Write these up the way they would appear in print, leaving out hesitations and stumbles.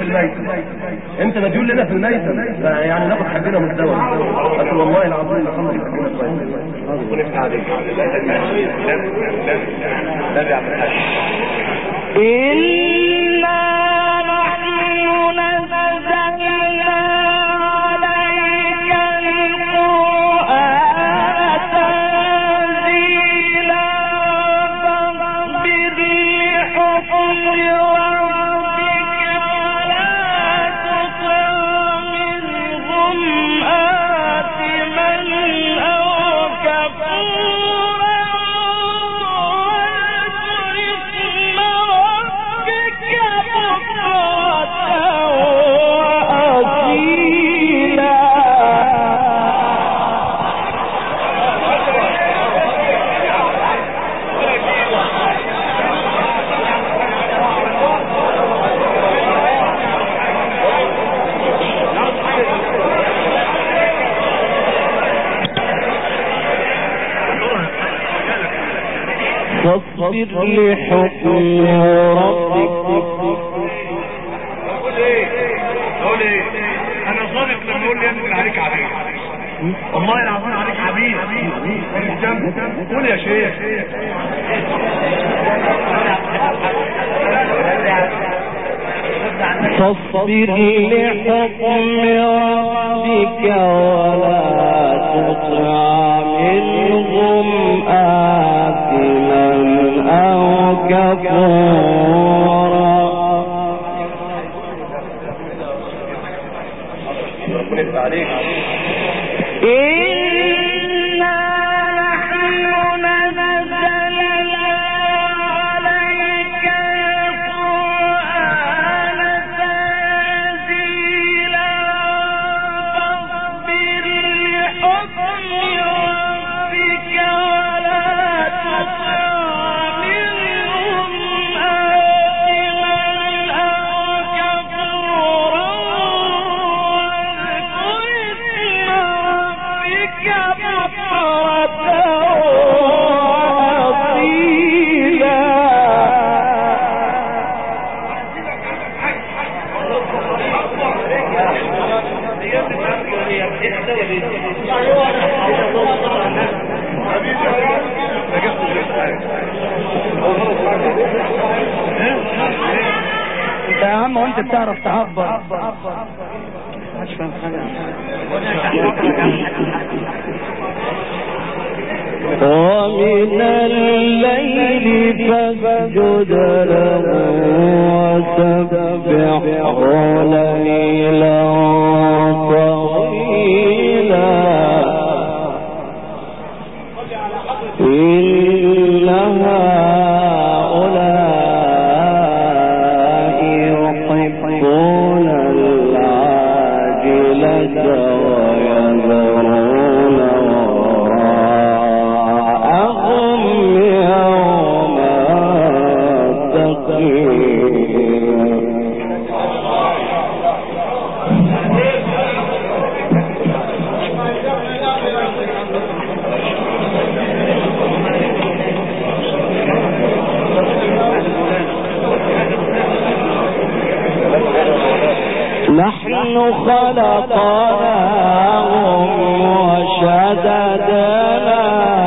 الميتم، انت مديون لنا في الميتم، يعني ناخد حقنا مزدوج. قلت والله العظيم نخلص حقنا كويس. ونفتح عليك لا يعمل حاجه. فاصبر لحكم ربك. قول ايه؟ انا صادق لما اقول لي انزل عليك عبيد، والله العظيم عليك عبيد. قول يا شيخ. فاصبر لحكم ربك ولا تطع منهم آثما أو كفورا. انت يا عم وانت بتعرف تعبر مش فاهم حاجه. ومن الليل فاسجد له وسبحه ليلا طويلا إن هؤلاء يحبون العاجلة ويذرون وراءهم يوما ثقيلا. نحن خلقناهم وشددنا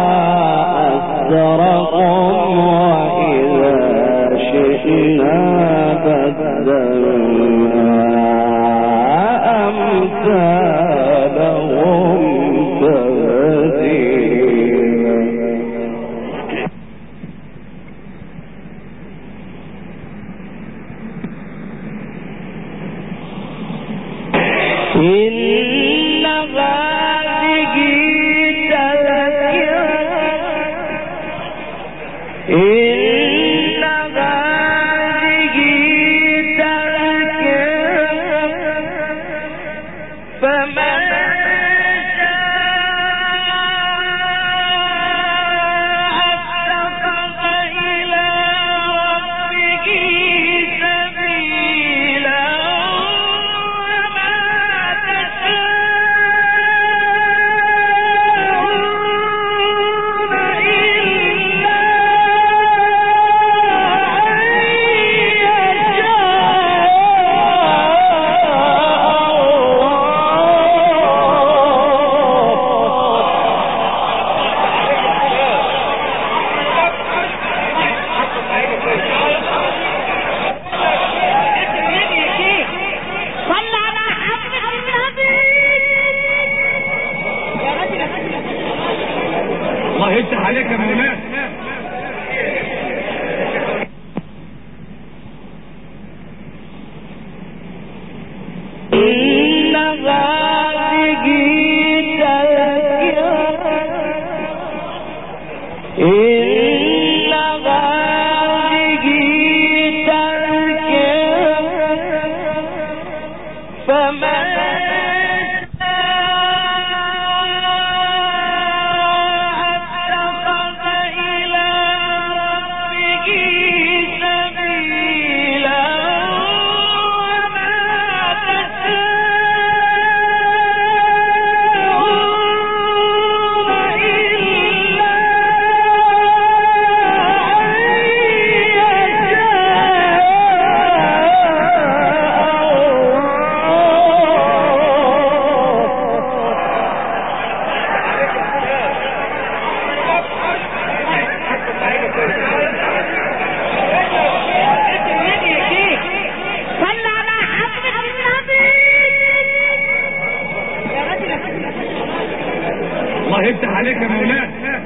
أسرهم وإذا شئنا بدلنا أمثالهم تبديلا. إن هذه تذكرة فمن الله يفتح عليك يا مولانا.